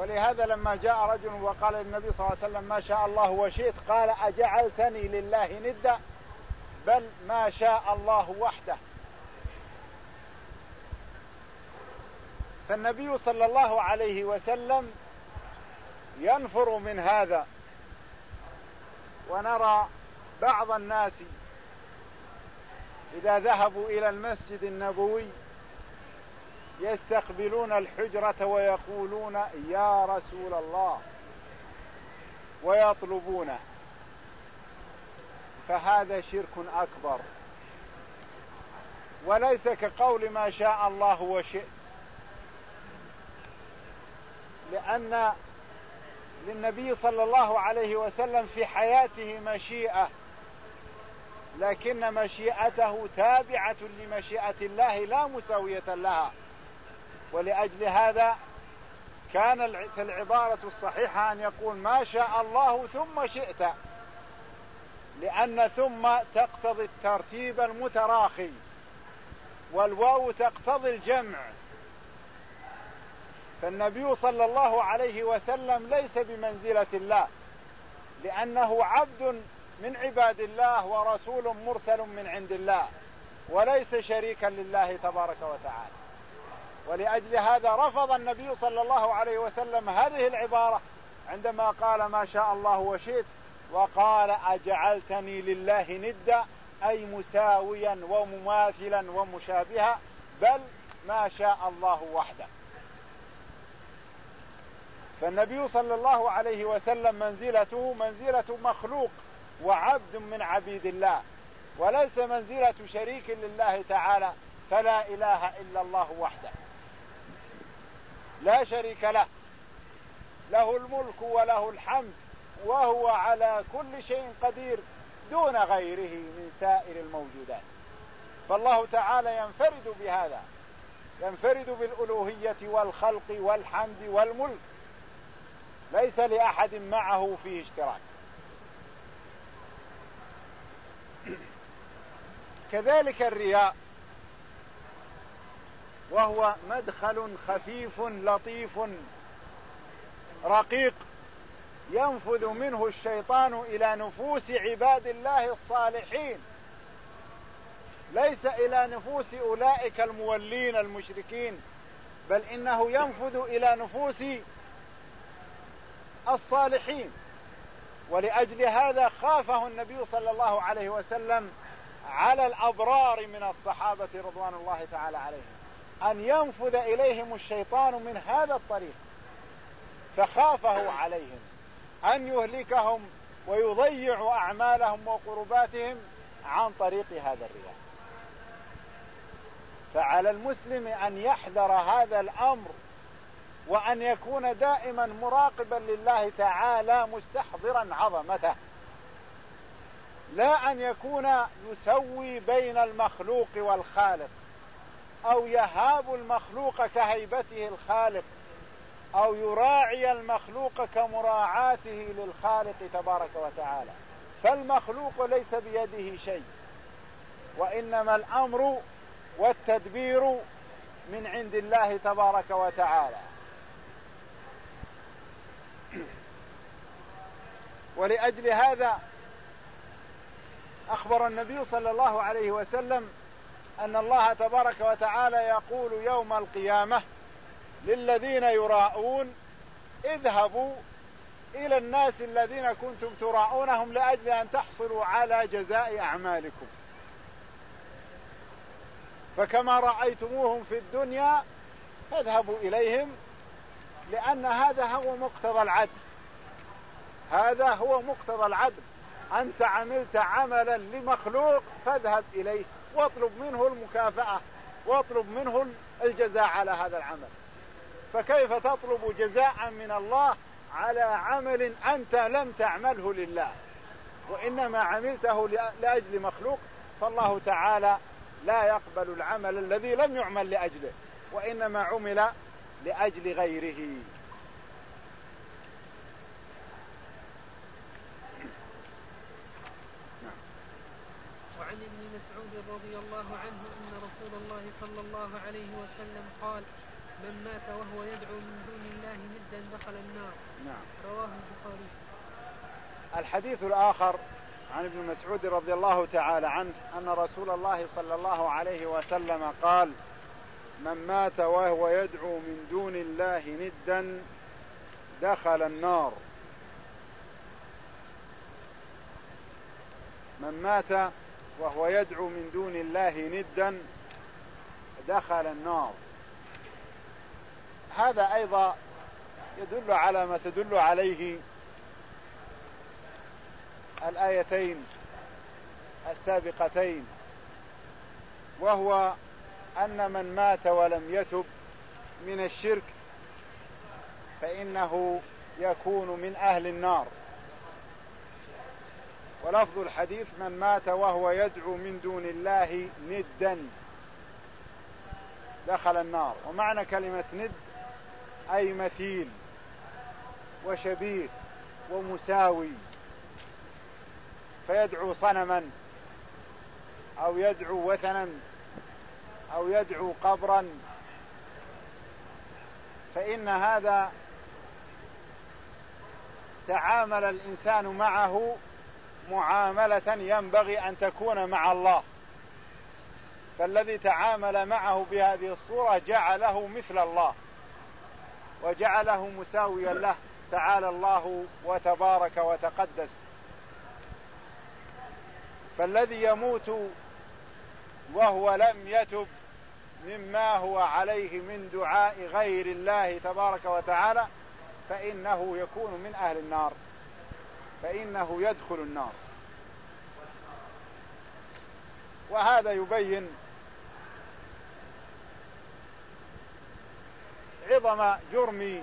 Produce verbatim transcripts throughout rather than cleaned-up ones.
ولهذا لما جاء رجل وقال للنبي صلى الله عليه وسلم ما شاء الله وشئت قال أجعلتني لله ندا بل ما شاء الله وحده. فالنبي صلى الله عليه وسلم ينفر من هذا. ونرى بعض الناس إذا ذهبوا إلى المسجد النبوي يستقبلون الحجرة ويقولون يا رسول الله ويطلبونه، فهذا شرك أكبر، وليس كقول ما شاء الله وشئت، لأن للنبي صلى الله عليه وسلم في حياته مشيئة، لكن مشيئته تابعة لمشيئة الله لا مساوية لها. ولأجل هذا كان العبارة الصحيحة أن يقول ما شاء الله ثم شئت، لأن ثم تقتضي الترتيب المتراخي، والواو تقتضي الجمع. فالنبي صلى الله عليه وسلم ليس بمنزلة الله، لأنه عبد من عباد الله ورسول مرسل من عند الله، وليس شريكا لله تبارك وتعالى. ولأجل هذا رفض النبي صلى الله عليه وسلم هذه العبارة عندما قال ما شاء الله وشئت، وقال أجعلتني لله ندا، أي مساويا ومماثلا ومشابها، بل ما شاء الله وحده. فالنبي صلى الله عليه وسلم منزلته منزلة مخلوق وعبد من عبيد الله، وليس منزلة شريك لله تعالى، فلا إله إلا الله وحده لا شريك له، له الملك وله الحمد، وهو على كل شيء قدير دون غيره من سائر الموجودات. فالله تعالى ينفرد بهذا، ينفرد بالألوهية والخلق والحمد والملك، ليس لأحد معه فيه اشتراك. كذلك الرياء، وهو مدخل خفيف لطيف رقيق ينفذ منه الشيطان إلى نفوس عباد الله الصالحين، ليس إلى نفوس أولئك المولين المشركين، بل إنه ينفذ إلى نفوس الصالحين. ولأجل هذا خافه النبي صلى الله عليه وسلم على الأبرار من الصحابة رضوان الله تعالى عليهم أن ينفذ إليهم الشيطان من هذا الطريق، فخافه عليهم أن يهلكهم ويضيع أعمالهم وقرباتهم عن طريق هذا الرياء. فعلى المسلم أن يحذر هذا الأمر، وأن يكون دائما مراقبا لله تعالى مستحضرا عظمته، لا أن يكون يسوي بين المخلوق والخالق، أو يهاب المخلوق كهيبته الخالق، أو يراعي المخلوق كمراعاته للخالق تبارك وتعالى. فالمخلوق ليس بيده شيء، وإنما الأمر والتدبير من عند الله تبارك وتعالى. ولأجل هذا أخبر النبي صلى الله عليه وسلم أن الله تبارك وتعالى يقول يوم القيامة للذين يراءون اذهبوا إلى الناس الذين كنتم تراءونهم لأجل أن تحصلوا على جزاء أعمالكم، فكما رأيتموهم في الدنيا فاذهبوا إليهم، لأن هذا هو مقتضى العدل، هذا هو مقتضى العدل. أنت عملت عملا لمخلوق فاذهب إليه واطلب منه المكافأة واطلب منه الجزاء على هذا العمل. فكيف تطلب جزاء من الله على عمل أنت لم تعمله لله، وإنما عملته لأجل مخلوق؟ فالله تعالى لا يقبل العمل الذي لم يعمل لأجله، وإنما عمل لأجل غيره. وعن ابن مسعود رضي الله عنه أن رسول الله صلى الله عليه وسلم قال من مات وهو يدعو من دون الله ندا دخل النار. نعم. رواه البخاري. الحديث الآخر عن ابن مسعود رضي الله تعالى عنه أن رسول الله صلى الله عليه وسلم قال: من مات وهو يدعو من دون الله ندا دخل النار. من مات وهو يدعو من دون الله ندا دخل النار. هذا أيضا يدل على ما تدل عليه الآيتين السابقتين، وهو أن من مات ولم يتب من الشرك فإنه يكون من أهل النار. ولفظ الحديث: من مات وهو يدعو من دون الله ندا دخل النار. ومعنى كلمة ند أي مثيل وشبيه ومساوي، فيدعو صنما أو يدعو وثنا أو يدعو قبرا، فإن هذا تعامل الإنسان معه معاملة ينبغي أن تكون مع الله، فالذي تعامل معه بهذه الصورة جعله مثل الله وجعله مساويا له تعالى الله وتبارك وتقدس. فالذي يموت وهو لم يتب مما هو عليه من دعاء غير الله تبارك وتعالى فإنه يكون من أهل النار، فإنه يدخل النار. وهذا يبين عظم جرم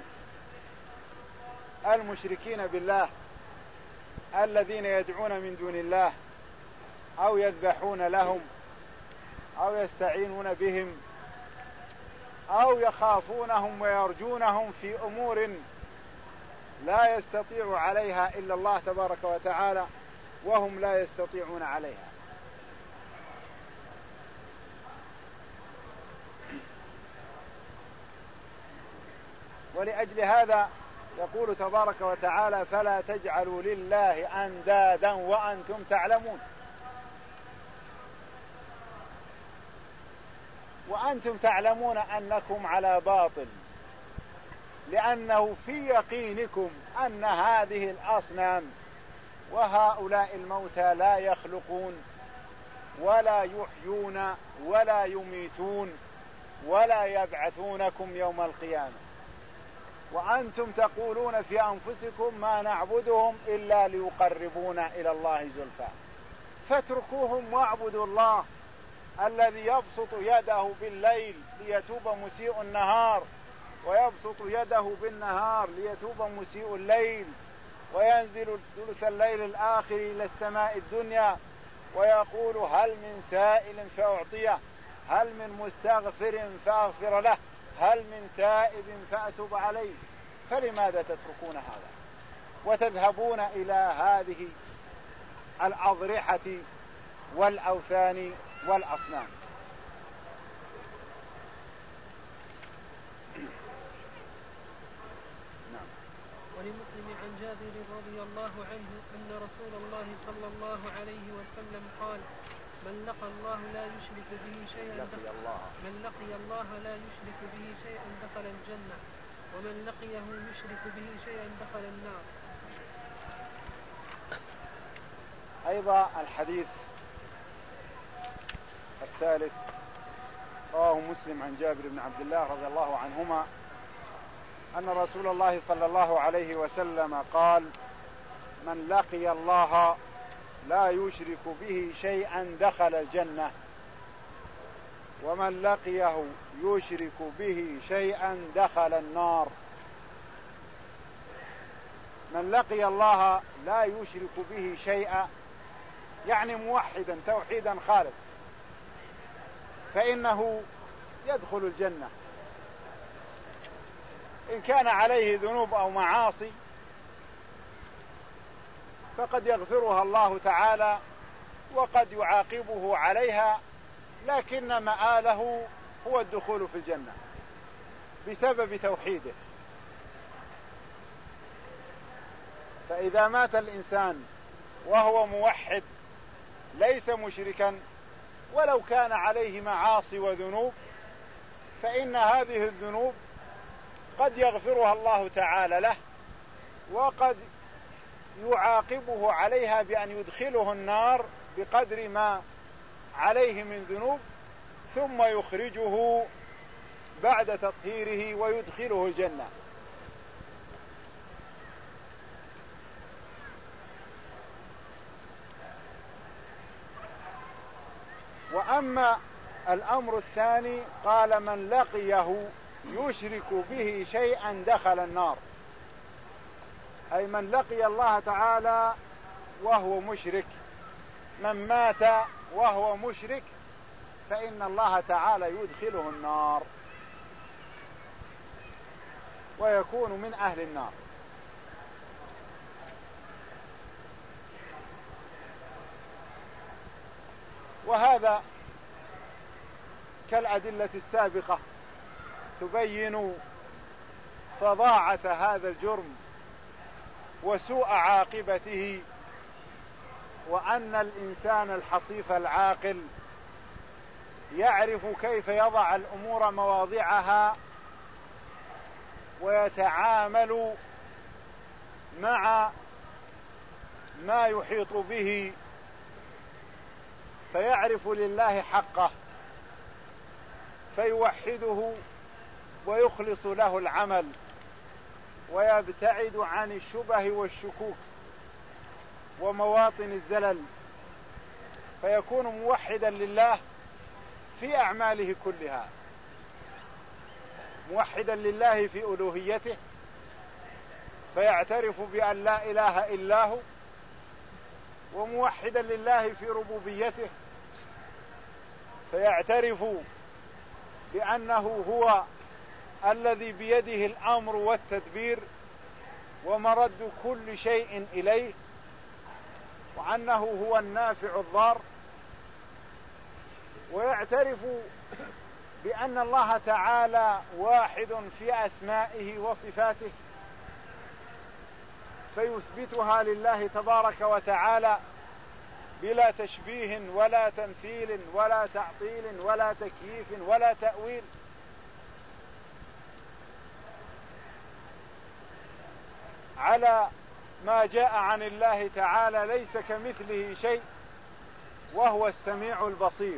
المشركين بالله الذين يدعون من دون الله أو يذبحون لهم أو يستعينون بهم أو يخافونهم ويرجونهم في أمور لا يستطيع عليها إلا الله تبارك وتعالى وهم لا يستطيعون عليها. ولأجل هذا يقول تبارك وتعالى: فلا تجعلوا لله أندادا وأنتم تعلمون. وأنتم تعلمون أنكم على باطل، لأنه في يقينكم أن هذه الأصنام وهؤلاء الموتى لا يخلقون ولا يحيون ولا يميتون ولا يبعثونكم يوم القيامة، وأنتم تقولون في أنفسكم ما نعبدهم إلا ليقربونا إلى الله زلفى. فاتركوهم واعبدوا الله الذي يبسط يده بالليل ليتوب مسيء النهار، ويبسط يده بالنهار ليتوب مسيء الليل، وينزل ثلث الليل الآخر إلى السماء الدنيا ويقول: هل من سائل فأعطيه، هل من مستغفر فأغفر له، هل من تائب فأتوب عليه. فلماذا تتركون هذا وتذهبون إلى هذه الأضرحة والأوثان والأصنام؟ نعم. ولمسلم عن جابر رضي الله عنه أن رسول الله صلى الله عليه وسلم قال: من لقى الله لا يشرك به شيئا دخل من لقي الله لا يشرك به شيئا دخل الجنة، ومن لقيه يشرك به شيئا دخل النار. أيضا الحديث الثالث رواه مسلم عن جابر بن عبد الله رضي الله عنهما أن رسول الله صلى الله عليه وسلم قال: من لقي الله لا يشرك به شيئا دخل الجنة، ومن لقيه يشرك به شيئا دخل النار. من لقي الله لا يشرك به شيئا يعني موحدا توحيدا خالص، فإنه يدخل الجنة إن كان عليه ذنوب أو معاصي فقد يغفرها الله تعالى وقد يعاقبه عليها، لكن مآله هو الدخول في الجنة. بسبب توحيده. فإذا مات الإنسان وهو موحد ليس مشركا ولو كان عليه معاصي وذنوب، فإن هذه الذنوب قد يغفرها الله تعالى له، وقد يعاقبه عليها بأن يدخله النار بقدر ما عليه من ذنوب، ثم يخرجه بعد تطهيره ويدخله الجنة. وأما الأمر الثاني قال من لقيه يشرك به شيئا دخل النار، أي من لقي الله تعالى وهو مشرك، من مات وهو مشرك فإن الله تعالى يدخله النار ويكون من أهل النار. وهذا كالأدلة السابقة تبين فظاعة هذا الجرم وسوء عاقبته، وأن الإنسان الحصيف العاقل يعرف كيف يضع الأمور مواضعها ويتعامل مع ما يحيط به، فيعرف لله حقه فيوحده ويخلص له العمل ويبتعد عن الشبه والشكوك ومواطن الزلل، فيكون موحدا لله في أعماله كلها، موحدا لله في ألوهيته فيعترف بأن لا إله إلا هو، وموحدا لله في ربوبيته فيعترف بأنه هو الذي بيده الأمر والتدبير ومرد كل شيء إليه، وأنه هو النافع الضار، ويعترف بأن الله تعالى واحد في أسمائه وصفاته فيثبتها لله تبارك وتعالى بلا تشبيه ولا تمثيل ولا تعطيل ولا تكييف ولا تأويل، على ما جاء عن الله تعالى ليس كمثله شيء وهو السميع البصير.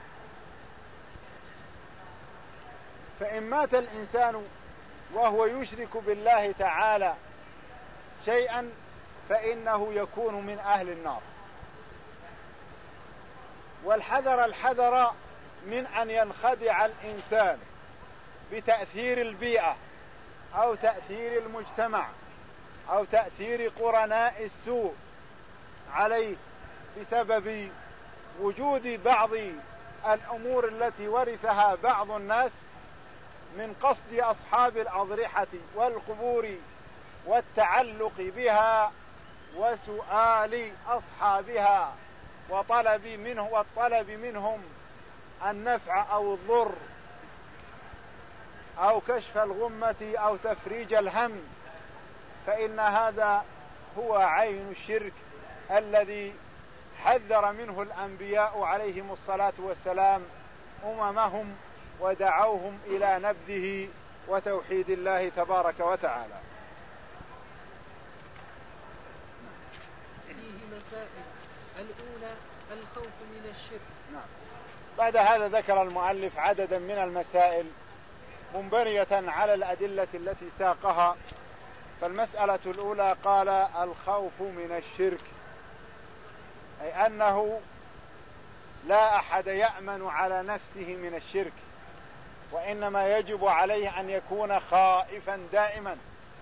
فإن مات الإنسان وهو يشرك بالله تعالى شيئا فإنه يكون من أهل النار. والحذر الحذر من أن ينخدع الإنسان بتأثير البيئة أو تأثير المجتمع أو تأثير قرناء السوء عليه بسبب وجود بعض الأمور التي ورثها بعض الناس من قصد أصحاب الأضرحة والقبور والتعلق بها وسؤال أصحابها وطلب منه والطلب منهم النفع أو الضر أو كشف الغمة أو تفريج الهم، فإن هذا هو عين الشرك الذي حذر منه الأنبياء عليهم الصلاة والسلام أممهم ودعوهم إلى نبذه وتوحيد الله تبارك وتعالى. فيه مسائل. الأولى الخوف من الشرك. نعم. بعد هذا ذكر المؤلف عددا من المسائل منبنية على الأدلة التي ساقها. فالمسألة الأولى قال الخوف من الشرك، أي أنه لا أحد يأمن على نفسه من الشرك، وإنما يجب عليه أن يكون خائفا دائما،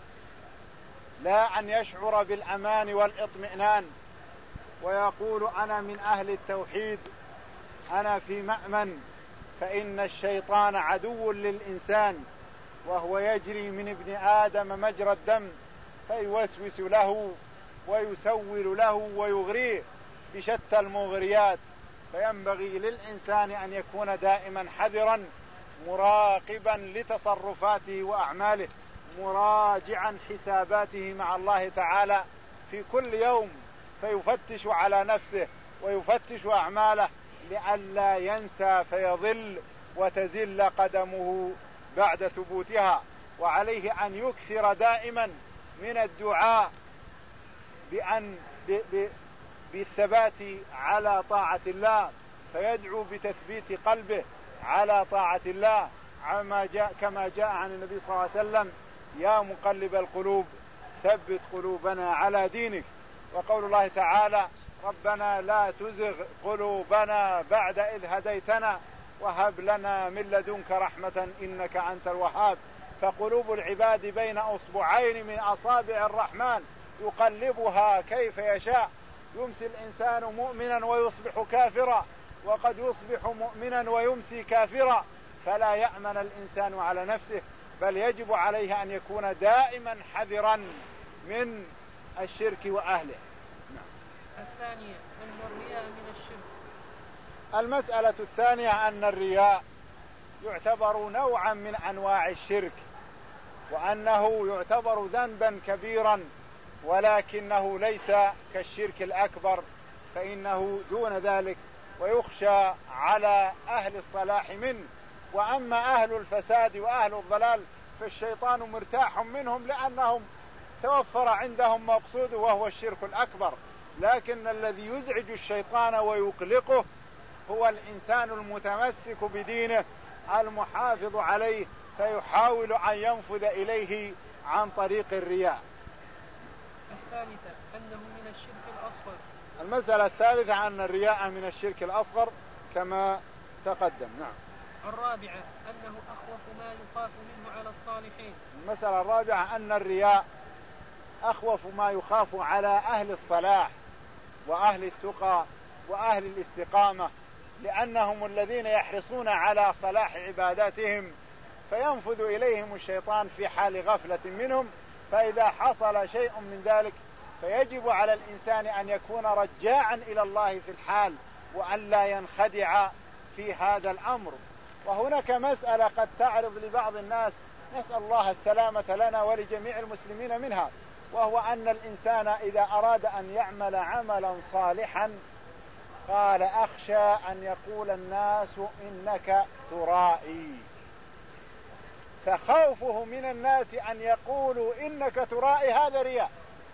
لا أن يشعر بالأمان والاطمئنان ويقول أنا من أهل التوحيد أنا في مأمن، فإن الشيطان عدو للإنسان وهو يجري من ابن آدم مجرى الدم فيوسوس له ويسول له ويغريه بشتى المغريات. فينبغي للإنسان أن يكون دائما حذرا مراقبا لتصرفاته وأعماله، مراجعا حساباته مع الله تعالى في كل يوم، فيفتش على نفسه ويفتش أعماله لئلا ينسى فيضل وتزل قدمه بعد ثبوتها. وعليه أن يكثر دائما من الدعاء بأن بالثبات على طاعة الله، فيدعو بتثبيت قلبه على طاعة الله كما جاء, كما جاء عن النبي صلى الله عليه وسلم: يا مقلب القلوب ثبت قلوبنا على دينك. وقول الله تعالى: ربنا لا تزغ قلوبنا بعد إذ هديتنا وهب لنا من لدنك رحمة إنك أنت الوهاب. فقلوب العباد بين أصبعين من أصابع الرحمن يقلبها كيف يشاء، يمسي الإنسان مؤمنا ويصبح كافرا، وقد يصبح مؤمنا ويمسي كافرا، فلا يأمن الإنسان على نفسه، بل يجب عليه أن يكون دائما حذرا من الشرك وأهله. الثانية أن الرياء من الشرك. المسألة الثانية أن الرياء يعتبر نوعا من أنواع الشرك، وأنه يعتبر ذنبا كبيرا، ولكنه ليس كالشرك الأكبر، فإنه دون ذلك ويخشى على أهل الصلاح منه. وأما أهل الفساد وأهل الضلال فالشيطان مرتاح منهم، لأنهم توفر عندهم مقصود وهو الشرك الأكبر. لكن الذي يزعج الشيطان ويقلقه هو الإنسان المتمسك بدينه المحافظ عليه، فيحاول أن ينفذ إليه عن طريق الرياء. الثالثة أنه من الشرك الأصغر. المسألة الثالثة أن الرياء من الشرك الأصغر كما تقدم. نعم. الرابعة أنه أخوف ما يخاف منه على الصالحين. المسألة الرابعة أن الرياء أخوف ما يخاف على أهل الصلاح وأهل التقى وأهل الاستقامة، لأنهم الذين يحرصون على صلاح عباداتهم، فينفذ إليهم الشيطان في حال غفلة منهم. فإذا حصل شيء من ذلك فيجب على الإنسان أن يكون رجاعا إلى الله في الحال، وأن لا ينخدع في هذا الأمر. وهناك مسألة قد تعرض لبعض الناس، نسأل الله السلامة لنا ولجميع المسلمين منها، وهو أن الإنسان إذا أراد أن يعمل عملا صالحا قال: أخشى أن يقول الناس إنك ترائي. فخوفه من الناس أن يقولوا إنك ترائي هذا رياء.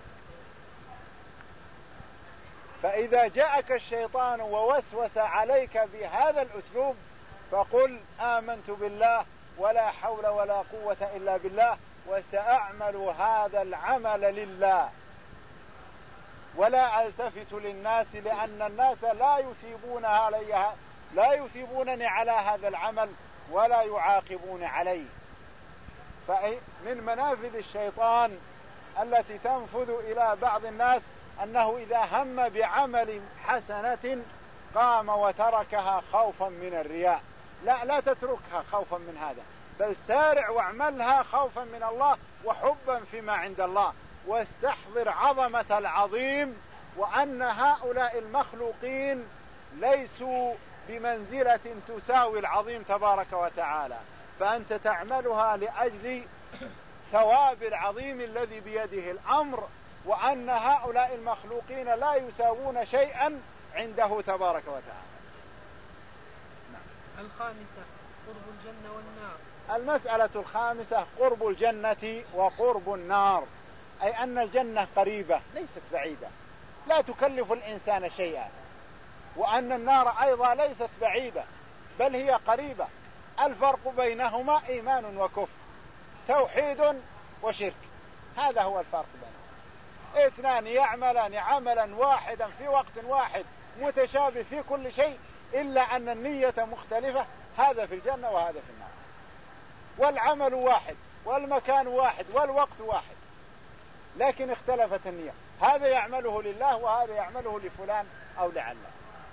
فإذا جاءك الشيطان ووسوس عليك بهذا الأسلوب فقل: آمنت بالله ولا حول ولا قوة إلا بالله، وسأعمل هذا العمل لله ولا ألتفت للناس، لأن الناس لا يثيبون عليها لا يثيبونني على هذا العمل ولا يعاقبون عليه. فمن منافذ الشيطان التي تنفذ إلى بعض الناس أنه إذا هم بعمل حسنة قام وتركها خوفا من الرياء. لا لا تتركها خوفا من هذا، بل سارع واعملها خوفا من الله وحبا فيما عند الله، واستحضر عظمة العظيم، وأن هؤلاء المخلوقين ليسوا بمنزلة تساوي العظيم تبارك وتعالى، فأنت تعملها لأجل ثواب العظيم الذي بيده الأمر، وأن هؤلاء المخلوقين لا يساوون شيئا عنده تبارك وتعالى. نعم. الخامسة قرب الجنة والنار. المسألة الخامسة قرب الجنة وقرب النار، أي أن الجنة قريبة ليست بعيدة لا تكلف الإنسان شيئا، وأن النار أيضا ليست بعيدة بل هي قريبة. الفرق بينهما إيمان وكفر، توحيد وشرك، هذا هو الفرق بينهما. اثنان يعملان عملا واحدا في وقت واحد متشابه في كل شيء، إلا أن النية مختلفة، هذا في الجنة وهذا في النار، والعمل واحد والمكان واحد والوقت واحد، لكن اختلفت النية، هذا يعمله لله وهذا يعمله لفلان أو لعله.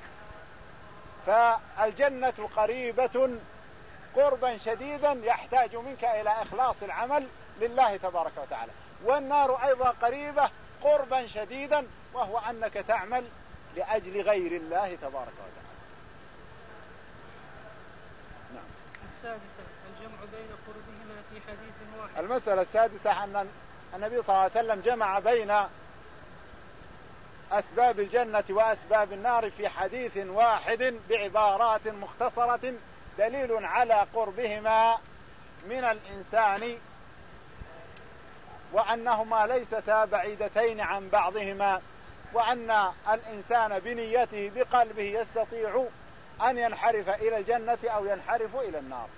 فالجنة قريبة قربا شديدا يحتاج منك إلى إخلاص العمل لله تبارك وتعالى، والنار أيضا قريبة قربا شديدا، وهو أنك تعمل لأجل غير الله تبارك وتعالى. نعم. السادسة الجمع بين قربهما في حديث واحد. المسألة السادسة أن النبي صلى الله عليه وسلم جمع بين أسباب الجنة وأسباب النار في حديث واحد بعبارات مختصرة، دليل على قربهما من الإنسان وأنهما ليستا بعيدتين عن بعضهما، وأن الإنسان بنيته بقلبه يستطيع أن ينحرف إلى الجنة أو ينحرف إلى النار.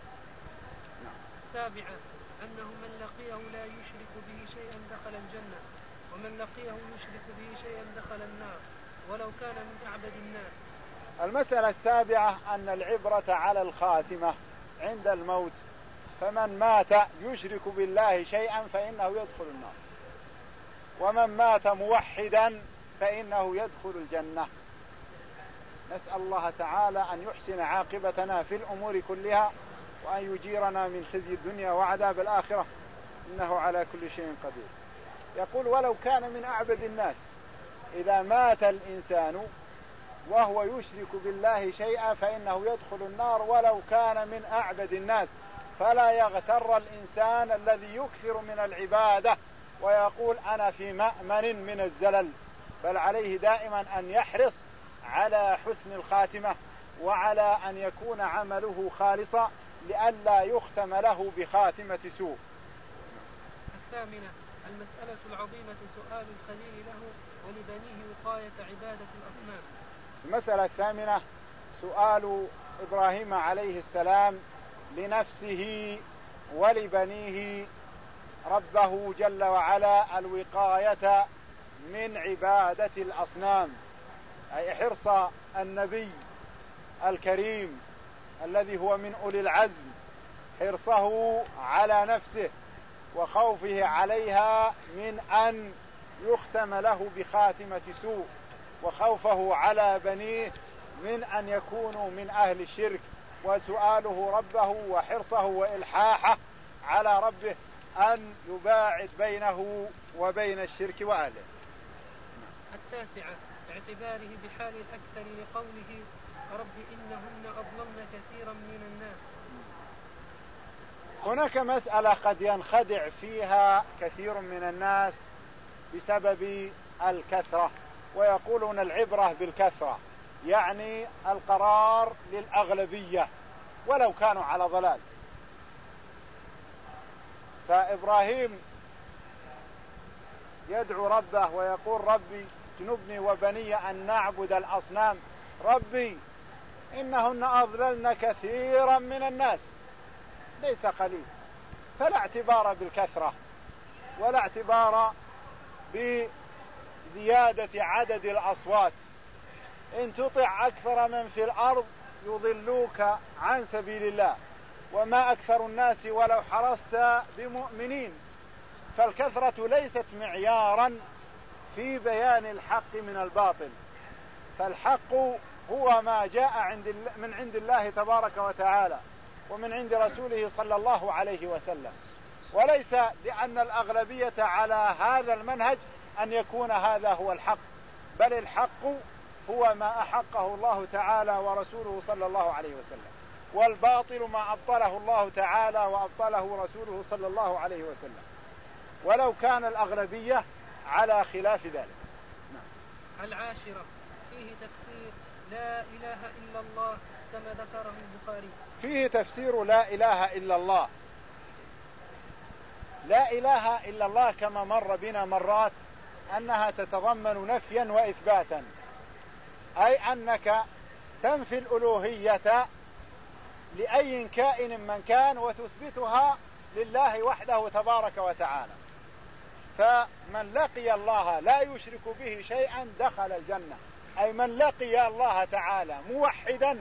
سابعا أنه من لقيه لا يشرك به شيئا دخل الجنة، ومن لقيه يشرك به شيئا دخل النار ولو كان من أعبد الناس. المسألة السابعة أن العبرة على الخاتمة عند الموت، فمن مات يشرك بالله شيئا فإنه يدخل النار، ومن مات موحدا فإنه يدخل الجنة. نسأل الله تعالى أن يحسن عاقبتنا في الأمور كلها، وأن يجيرنا من خزي الدنيا وعذاب الآخرة، إنه على كل شيء قدير. يقول ولو كان من أعبد الناس، إذا مات الإنسان وهو يشرك بالله شيئا فإنه يدخل النار ولو كان من أعبد الناس. فلا يغتر الإنسان الذي يكثر من العبادة ويقول أنا في مأمن من الزلل، بل عليه دائما أن يحرص على حسن الخاتمة وعلى أن يكون عمله خالصا لئلا يختم له بخاتمة سوء. الثامنة المسألة العظيمة سؤال الخليل له ولبنيه وقاية عبادة الأصنام. المسألة الثامنة سؤال إبراهيم عليه السلام لنفسه ولبنيه ربه جل وعلا الوقاية من عبادة الأصنام، أي حرص النبي الكريم الذي هو من أولي العزم، حرصه على نفسه وخوفه عليها من أن يختم له بخاتمة سوء، وخوفه على بنيه من أن يكونوا من أهل الشرك، وسؤاله ربه وحرصه وإلحاحه على ربه أن يباعد بينه وبين الشرك وأهله. التاسعة اعتباره بحال الأكثر لقوله رب إنهن أضللن كثيرا من الناس. هناك مسألة قد ينخدع فيها كثير من الناس بسبب الكثرة، ويقولون العبرة بالكثرة، يعني القرار للأغلبية ولو كانوا على ضلال. فإبراهيم يدعو ربه ويقول ربي جنبني وبني أن نعبد الأصنام، ربي إنهن أضللن كثيرا من الناس ليس قليل. فلا اعتبار بالكثرة ولا اعتبار بزيادة عدد الأصوات، إن تطع أكثر من في الأرض يضلوك عن سبيل الله وما أكثر الناس ولو حرصت بمؤمنين. فالكثرة ليست معيارا في بيان الحق من الباطل، فالحق هو ما جاء عند من عند الله تبارك وتعالى ومن عند رسوله صلى الله عليه وسلم، وليس لأن الأغلبية على هذا المنهج أن يكون هذا هو الحق، بل الحق هو ما أحقه الله تعالى ورسوله صلى الله عليه وسلم، والباطل ما أبطله الله تعالى وأبطله رسوله صلى الله عليه وسلم، ولو كان الأغلبية على خلاف ذلك. العاشرة فيه تفسير لا إله إلا الله كما ذكره البخاري. فيه تفسير لا إله إلا الله. لا إله إلا الله كما مر بنا مرات أنها تتضمن نفيا وإثباتا، أي أنك تنفي الألوهية لأي كائن من كان وتثبتها لله وحده تبارك وتعالى. فمن لقي الله لا يشرك به شيئا دخل الجنة، أي من لقي الله تعالى موحدا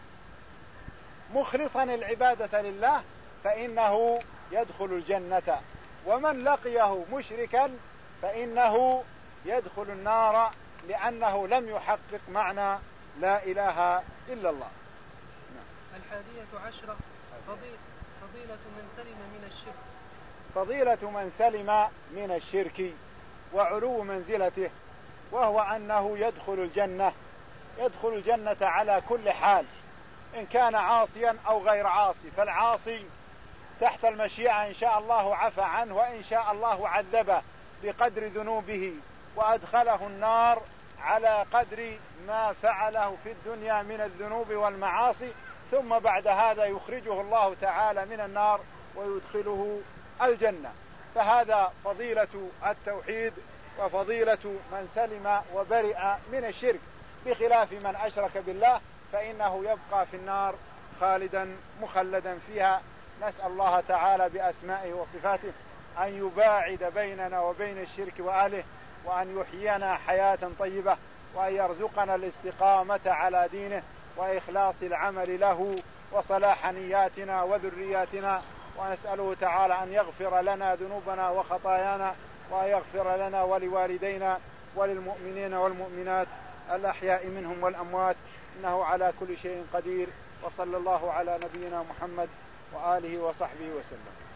مخلصا العبادة لله فإنه يدخل الجنة، ومن لقيه مشركا فإنه يدخل النار لأنه لم يحقق معنى لا إله إلا الله. الحادية عشرة فضيلة من سلم من الشرك. فضيلة من سلم من الشرك وعلو منزلته، وهو أنه يدخل الجنة، يدخل الجنة على كل حال، إن كان عاصيا أو غير عاصي. فالعاصي تحت المشيئة إن شاء الله عفى عنه، وإن شاء الله عذبه بقدر ذنوبه وأدخله النار على قدر ما فعله في الدنيا من الذنوب والمعاصي، ثم بعد هذا يخرجه الله تعالى من النار ويدخله الجنة. فهذا فضيلة التوحيد وفضيلة من سلم وبرئ من الشرك، بخلاف من أشرك بالله فإنه يبقى في النار خالدا مخلدا فيها. نسأل الله تعالى بأسمائه وصفاته أن يباعد بيننا وبين الشرك وأهله، وأن يحيينا حياة طيبة، وأن يرزقنا الاستقامة على دينه وإخلاص العمل له وصلاح نياتنا وذرياتنا. ونسأله تعالى أن يغفر لنا ذنوبنا وخطايانا، وأن يغفر لنا ولوالدينا وللمؤمنين والمؤمنات الأحياء منهم والأموات، إنه على كل شيء قدير. وصلى الله على نبينا محمد وآله وصحبه وسلم.